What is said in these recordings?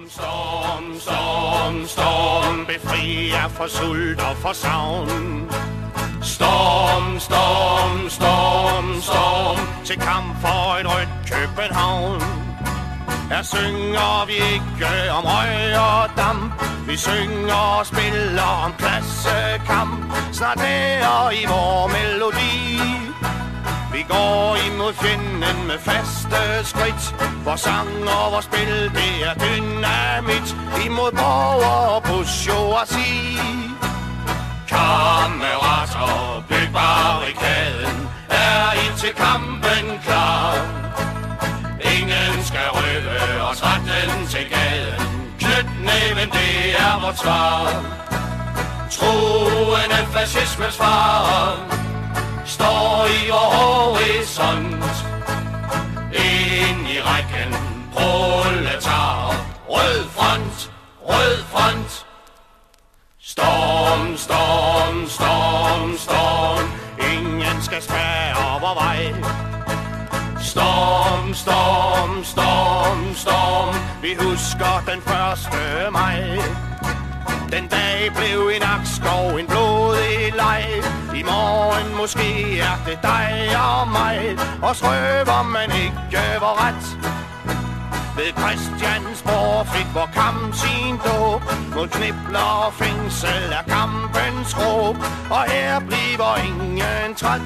Storm, storm, storm, befri jer for sult og for savn. Storm, storm, storm, storm, til kamp for et rødt København. Her synger vi ikke om røg og damp, vi synger og spiller om klassekamp. Snart her i vor melodi, vi går imod fjenden med faste skridt. Vores sang og vores spil, det er dynamit. Imod borger, bourgeoisie. Kammerater, byg barrikaden. Er I til kampen klar? Ingen skal røve os retten til gaden. Knyt næven, det er vort svar. Truende fascismens far står i vor horisont. Ind i rækken proletarer. Rød front, rød front. Storm, storm, storm, storm. Ingen skal spærre vor vej. Storm, storm, storm, storm. Vi husker den 1. maj. Den dag blev en Nakskov en blodig leg. I morgen måske er det dig og mig. Os røver man ikke vor ret. Ved Christiansborg fik vor kamp sin dåb. Mod knibler og fængsel er kampens råb. Og her bliver ingen træt.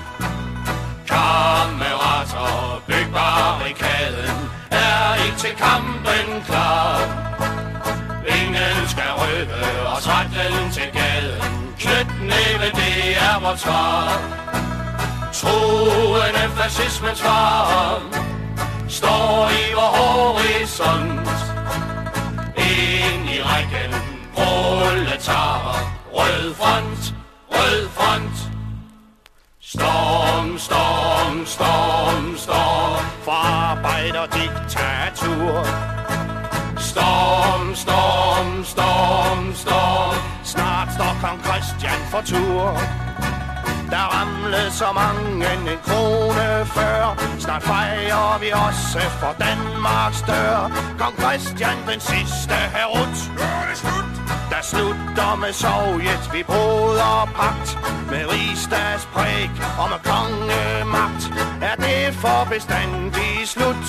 Kammerater, byg barrikaden. Er I til kampen klar? Ingen skal røve os retten til gaden. Knyt næve, det er vort svar. Truende fascismens far står i vor horisont. Ind i rækken proletarer. Rød front, rød front. Storm, storm, storm, storm. For arbejderdiktatur. Storm, storm, storm, storm. Snart står kong Christian for tur. Der ramlede så mange en krone før. Snart fejrer vi også for Danmarks dør. Kong Christian den sidste herut. Der slutter med Sovjet, vi bryder pagt. Med rigsdagspræg og med kongemagt. Er det for bestandig slut?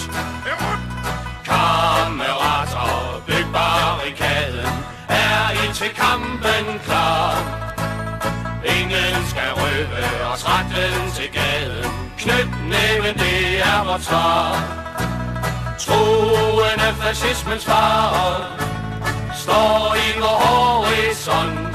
Kammerater, byg barrikaden. Er I til kampen klar? Ingen skal røve os retten til gaden. Knyt næven, det er vort svar. Truende fascismens far står i vor horisont.